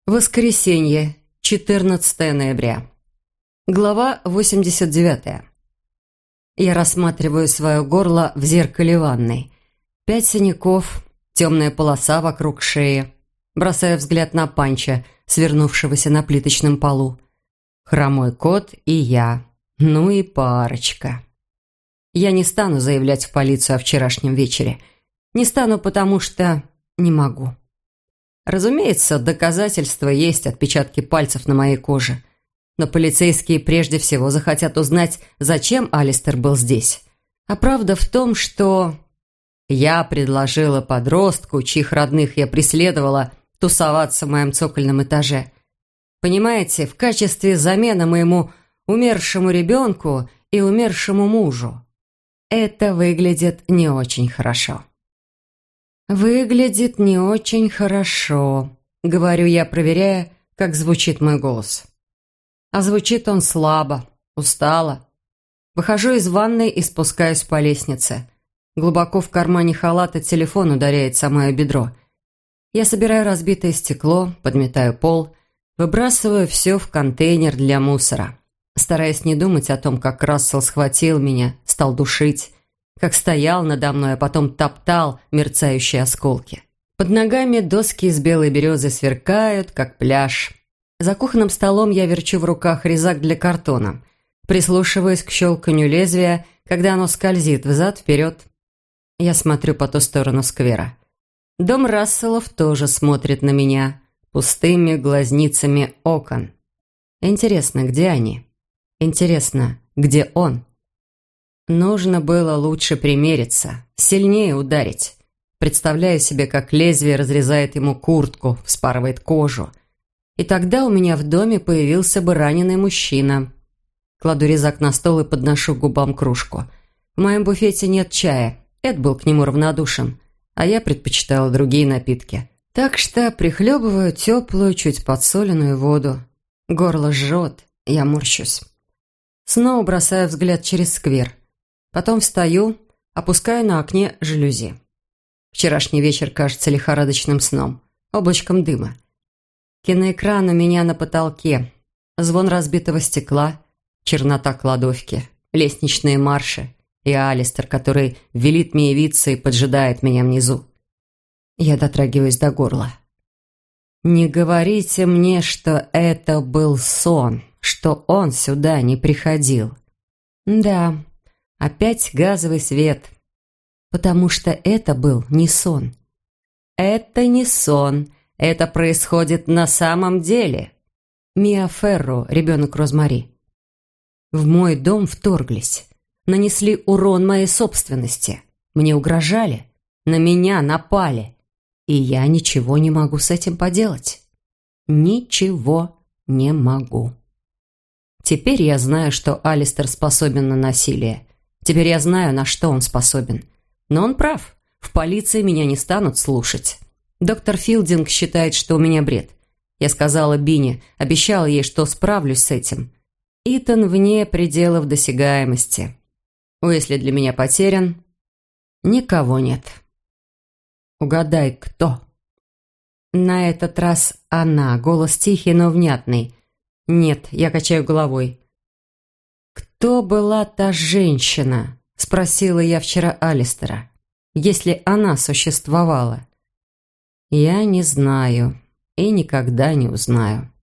Воскресенье, 14 ноября. Глава 89. Я рассматриваю свое горло в зеркале ванной. 5 синяков, темная полоса вокруг шеи. Бросаю взгляд на Панча, свернувшегося на плиточном полу. Хромой кот и я. Ну и парочка. Я не стану заявлять в полицию о вчерашнем вечере. Не стану, потому что не могу. Разумеется, доказательства есть, отпечатки пальцев на моей коже. Но полицейские прежде всего захотят узнать, зачем Алистер был здесь. А правда в том, что я предложила подростку, чьих родных я преследовала, тусоваться в моем цокольном этаже. Понимаете, в качестве замены моему умершему ребенку и умершему мужу. Это выглядит не очень хорошо. «Выглядит не очень хорошо», — говорю я, проверяя, как звучит мой голос. А звучит он слабо, устало. Выхожу из ванной и спускаюсь по лестнице. Глубоко в кармане халата телефон ударяет о мое бедро. Я собираю разбитое стекло, подметаю пол, выбрасываю все в контейнер для мусора, стараясь не думать о том, как Рассел схватил меня, стал душить, как стоял надо мной, а потом топтал мерцающие осколки. Под ногами доски из белой березы сверкают, как пляж. За кухонным столом я верчу в руках резак для картона, прислушиваясь к щелканью лезвия, когда оно скользит взад-вперед. Я смотрю по ту сторону сквера. Дом Расселов тоже смотрит на меня пустыми глазницами окон. Интересно, где они? Интересно, где он? Нужно было лучше примериться, сильнее ударить. Представляю себе, как лезвие разрезает ему куртку, вспарывает кожу. И тогда у меня в доме появился бы раненый мужчина. Кладу резак на стол и подношу к губам кружку. В моем буфете нет чая. Эд был к нему равнодушен, а я предпочитала другие напитки. Так что прихлебываю теплую, чуть подсоленную воду. Горло жжет, я морщусь. Снова бросаю взгляд через сквер. Потом встаю, опускаю на окне жалюзи. Вчерашний вечер кажется лихорадочным сном, облачком дыма. Киноэкран у меня на потолке, звон разбитого стекла, чернота кладовки, лестничные марши и Алистер, который велит мне явиться и поджидает меня внизу. Я дотрагиваюсь до горла. Не говорите мне, что это был сон, что он сюда не приходил. Да, опять газовый свет, потому что это был не сон. Это не сон, это происходит на самом деле. Миа Ферро, ребенок Розмари. В мой дом вторглись, нанесли урон моей собственности, мне угрожали, на меня напали, и я ничего не могу с этим поделать. Ничего не могу. Теперь я знаю, что Алистер способен на насилие. Теперь я знаю, на что он способен. Но он прав. В полиции меня не станут слушать. Доктор Филдинг считает, что у меня бред. Я сказала Бине, обещала ей, что справлюсь с этим. Итан вне пределов досягаемости. Уэсли для меня потерян. Никого нет. Угадай, кто? На этот раз она. Голос тихий, но внятный. Нет, я качаю головой. «Кто была та женщина?» – спросила я вчера Алистера. «Если она существовала?» Я не знаю и никогда не узнаю.